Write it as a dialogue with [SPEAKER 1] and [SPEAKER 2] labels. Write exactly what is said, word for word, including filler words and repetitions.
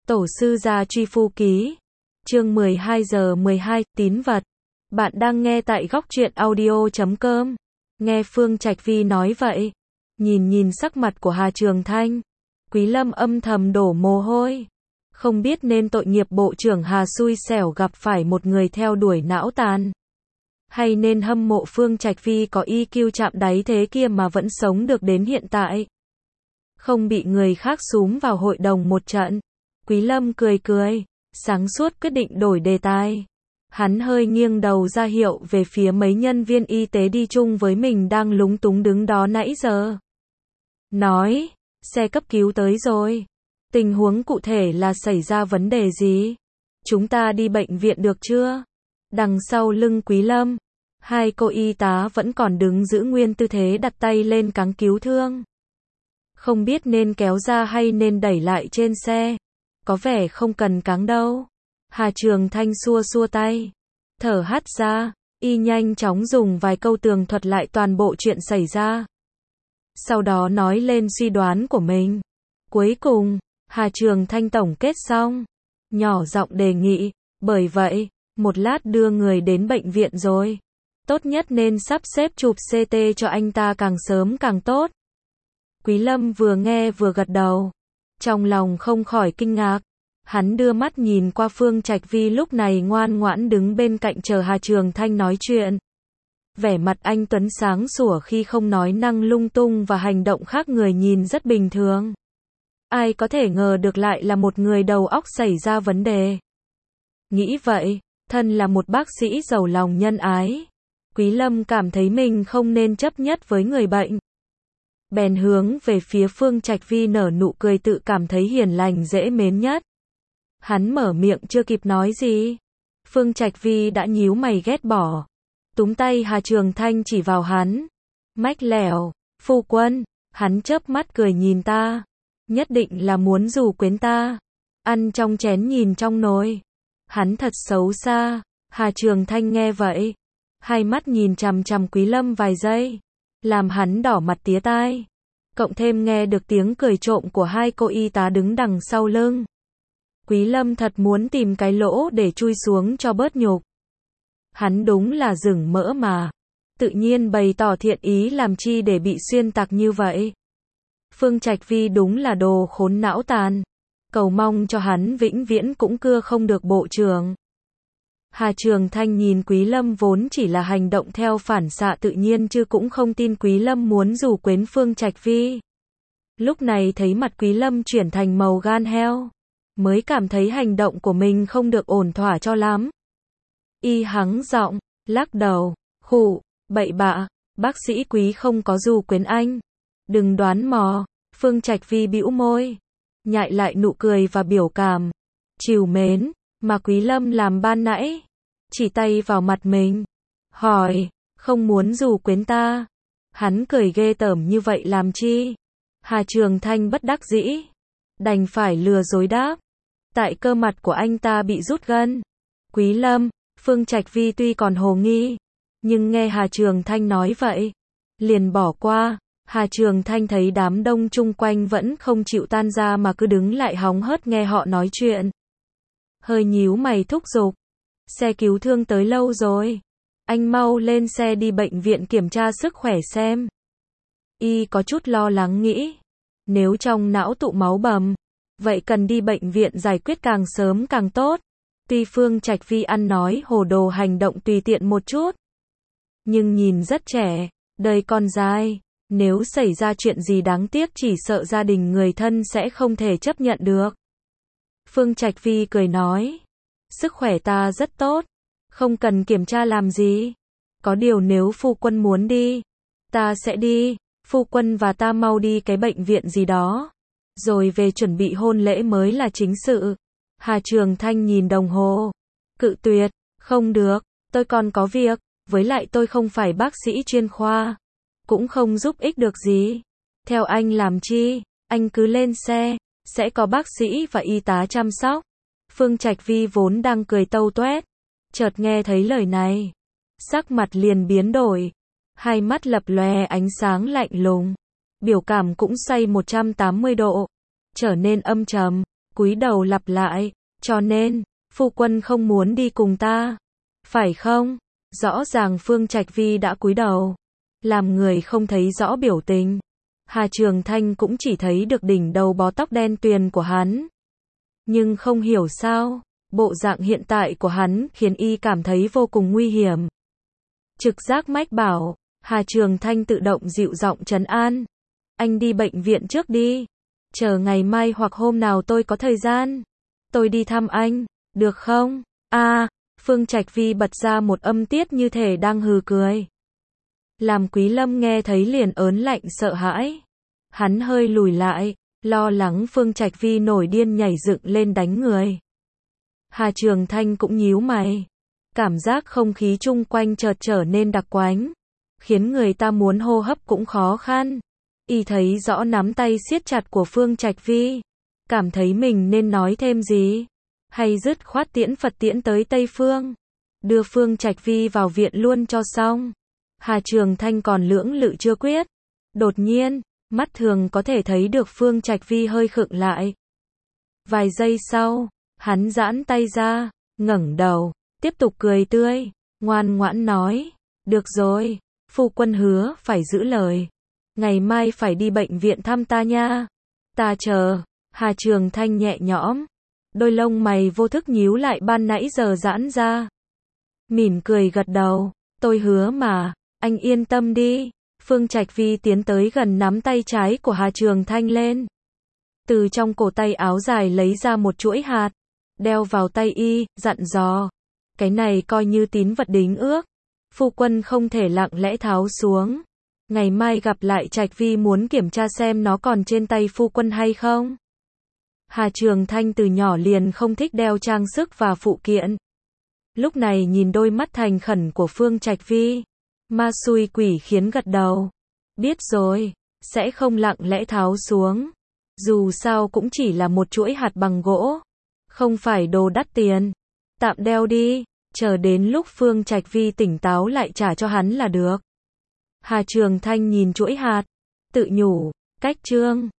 [SPEAKER 1] Tổ sư gia truy phu ký. Chương mười hai giờ mười hai, tín vật. Bạn đang nghe tại góc truyện audio chấm com. Nghe Phương Trạch Vi nói vậy, nhìn nhìn sắc mặt của Hà Trường Thanh, Quý Lâm âm thầm đổ mồ hôi. Không biết nên tội nghiệp bộ trưởng Hà xui xẻo gặp phải một người theo đuổi não tàn, hay nên hâm mộ Phương Trạch Vi có i kiu chạm đáy thế kia mà vẫn sống được đến hiện tại, không bị người khác xúm vào hội đồng một trận. Quý Lâm cười cười, sáng suốt quyết định đổi đề tài. Hắn hơi nghiêng đầu ra hiệu về phía mấy nhân viên y tế đi chung với mình đang lúng túng đứng đó nãy giờ. Nói, xe cấp cứu tới rồi. Tình huống cụ thể là xảy ra vấn đề gì? Chúng ta đi bệnh viện được chưa? Đằng sau lưng Quý Lâm, hai cô y tá vẫn còn đứng giữ nguyên tư thế đặt tay lên cáng cứu thương. Không biết nên kéo ra hay nên đẩy lại trên xe. Có vẻ không cần cáng đâu. Hà Trường Thanh xua xua tay, thở hắt ra, y nhanh chóng dùng vài câu tường thuật lại toàn bộ chuyện xảy ra. Sau đó nói lên suy đoán của mình. Cuối cùng, Hà Trường Thanh tổng kết xong, nhỏ giọng đề nghị, bởi vậy, một lát đưa người đến bệnh viện rồi. Tốt nhất nên sắp xếp chụp xê tê cho anh ta càng sớm càng tốt. Quý Lâm vừa nghe vừa gật đầu, trong lòng không khỏi kinh ngạc. Hắn đưa mắt nhìn qua Phương Trạch Vi lúc này ngoan ngoãn đứng bên cạnh chờ Hà Trường Thanh nói chuyện. Vẻ mặt anh tuấn sáng sủa khi không nói năng lung tung và hành động khác người nhìn rất bình thường. Ai có thể ngờ được lại là một người đầu óc xảy ra vấn đề. Nghĩ vậy, thân là một bác sĩ giàu lòng nhân ái, Quý Lâm cảm thấy mình không nên chấp nhất với người bệnh. Bèn hướng về phía Phương Trạch Vi nở nụ cười tự cảm thấy hiền lành dễ mến nhất. Hắn mở miệng chưa kịp nói gì, Phương Trạch Vi đã nhíu mày ghét bỏ, túm tay Hà Trường Thanh chỉ vào hắn. Mách lẻo, phu quân, hắn chớp mắt cười nhìn ta, nhất định là muốn rủ quyến ta, ăn trong chén nhìn trong nồi. Hắn thật xấu xa. Hà Trường Thanh nghe vậy, hai mắt nhìn chằm chằm Quý Lâm vài giây, làm hắn đỏ mặt tía tai. Cộng thêm nghe được tiếng cười trộm của hai cô y tá đứng đằng sau lưng, Quý Lâm thật muốn tìm cái lỗ để chui xuống cho bớt nhục. Hắn đúng là rừng mỡ mà, tự nhiên bày tỏ thiện ý làm chi để bị xuyên tạc như vậy. Phương Trạch Vi đúng là đồ khốn não tàn, cầu mong cho hắn vĩnh viễn cũng cưa không được bộ trưởng. Hà Trường Thanh nhìn Quý Lâm vốn chỉ là hành động theo phản xạ tự nhiên chứ cũng không tin Quý Lâm muốn rủ quến Phương Trạch Vi. Lúc này thấy mặt Quý Lâm chuyển thành màu gan heo, mới cảm thấy hành động của mình không được ổn thỏa cho lắm. Y hắng giọng, lắc đầu, khụ, bậy bạ, bác sĩ Quý không có rủ quyến anh. Đừng đoán mò. Phương Trạch Vi bĩu môi, nhại lại nụ cười và biểu cảm trìu mến mà Quý Lâm làm ban nãy, chỉ tay vào mặt mình, hỏi, không muốn rủ quyến ta? Hắn cười ghê tởm như vậy làm chi? Hà Trường Thanh bất đắc dĩ, đành phải lừa dối đáp, tại cơ mặt của anh ta bị rút gân. Quý Lâm, Phương Trạch Vi tuy còn hồ nghi, nhưng nghe Hà Trường Thanh nói vậy, liền bỏ qua. Hà Trường Thanh thấy đám đông chung quanh vẫn không chịu tan ra mà cứ đứng lại hóng hớt nghe họ nói chuyện. Hơi nhíu mày thúc giục, xe cứu thương tới lâu rồi, anh mau lên xe đi bệnh viện kiểm tra sức khỏe xem. Y có chút lo lắng nghĩ, nếu trong não tụ máu bầm, vậy cần đi bệnh viện giải quyết càng sớm càng tốt. Tuy Phương Trạch Vi ăn nói hồ đồ hành động tùy tiện một chút, nhưng nhìn rất trẻ, đời còn dài. Nếu xảy ra chuyện gì đáng tiếc chỉ sợ gia đình người thân sẽ không thể chấp nhận được. Phương Trạch Vi cười nói, sức khỏe ta rất tốt, không cần kiểm tra làm gì. Có điều nếu phu quân muốn đi, ta sẽ đi. Phu quân và ta mau đi cái bệnh viện gì đó, rồi về chuẩn bị hôn lễ mới là chính sự. Hà Trường Thanh nhìn đồng hồ, cự tuyệt, không được, tôi còn có việc, với lại tôi không phải bác sĩ chuyên khoa, cũng không giúp ích được gì. Theo anh làm chi, anh cứ lên xe, sẽ có bác sĩ và y tá chăm sóc. Phương Trạch Vi vốn đang cười tâu toét, chợt nghe thấy lời này, sắc mặt liền biến đổi, hai mắt lập lòe ánh sáng lạnh lùng, biểu cảm cũng xoay một trăm tám mươi độ, trở nên âm trầm. cúi đầu lặp lại, cho nên, phu quân không muốn đi cùng ta, phải không? Rõ ràng Phương Trạch Vi đã cúi đầu, làm người không thấy rõ biểu tình. Hà Trường Thanh cũng chỉ thấy được đỉnh đầu bó tóc đen tuyền của hắn. Nhưng không hiểu sao, bộ dạng hiện tại của hắn khiến y cảm thấy vô cùng nguy hiểm. Trực giác mách bảo, Hà Trường Thanh tự động dịu giọng trấn an. Anh đi bệnh viện trước đi. Chờ ngày mai hoặc hôm nào tôi có thời gian, tôi đi thăm anh, được không? A, à, Phương Trạch Vi bật ra một âm tiết như thể đang hừ cười. Làm Quý Lâm nghe thấy liền ớn lạnh sợ hãi. Hắn hơi lùi lại, lo lắng Phương Trạch Vi nổi điên nhảy dựng lên đánh người. Hà Trường Thanh cũng nhíu mày. Cảm giác không khí chung quanh chợt trở nên đặc quánh, khiến người ta muốn hô hấp cũng khó khăn. Y thấy rõ nắm tay siết chặt của Phương Trạch Vi, cảm thấy mình nên nói thêm gì, hay dứt khoát tiễn Phật tiễn tới Tây Phương, đưa Phương Trạch Vi vào viện luôn cho xong. Hà Trường Thanh còn lưỡng lự chưa quyết. Đột nhiên, mắt thường có thể thấy được Phương Trạch Vi hơi khựng lại. Vài giây sau, hắn giãn tay ra, ngẩng đầu, tiếp tục cười tươi, ngoan ngoãn nói, được rồi, phu quân hứa phải giữ lời. Ngày mai phải đi bệnh viện thăm ta nha. Ta chờ. Hà Trường Thanh nhẹ nhõm. Đôi lông mày vô thức nhíu lại ban nãy giờ giãn ra. Mỉm cười gật đầu. Tôi hứa mà. Anh yên tâm đi. Phương Trạch Vi tiến tới gần nắm tay trái của Hà Trường Thanh lên. Từ trong cổ tay áo dài lấy ra một chuỗi hạt. Đeo vào tay y, dặn dò. Cái này coi như tín vật đính ước. Phu quân không thể lặng lẽ tháo xuống. Ngày mai gặp lại Trạch Vi muốn kiểm tra xem nó còn trên tay phu quân hay không. Hà Trường Thanh từ nhỏ liền không thích đeo trang sức và phụ kiện. Lúc này nhìn đôi mắt thành khẩn của Phương Trạch Vi, ma xui quỷ khiến gật đầu. Biết rồi, sẽ không lặng lẽ tháo xuống. Dù sao cũng chỉ là một chuỗi hạt bằng gỗ, không phải đồ đắt tiền. Tạm đeo đi, chờ đến lúc Phương Trạch Vi tỉnh táo lại trả cho hắn là được. Hà Trường Thanh nhìn chuỗi hạt, tự nhủ, cách trương.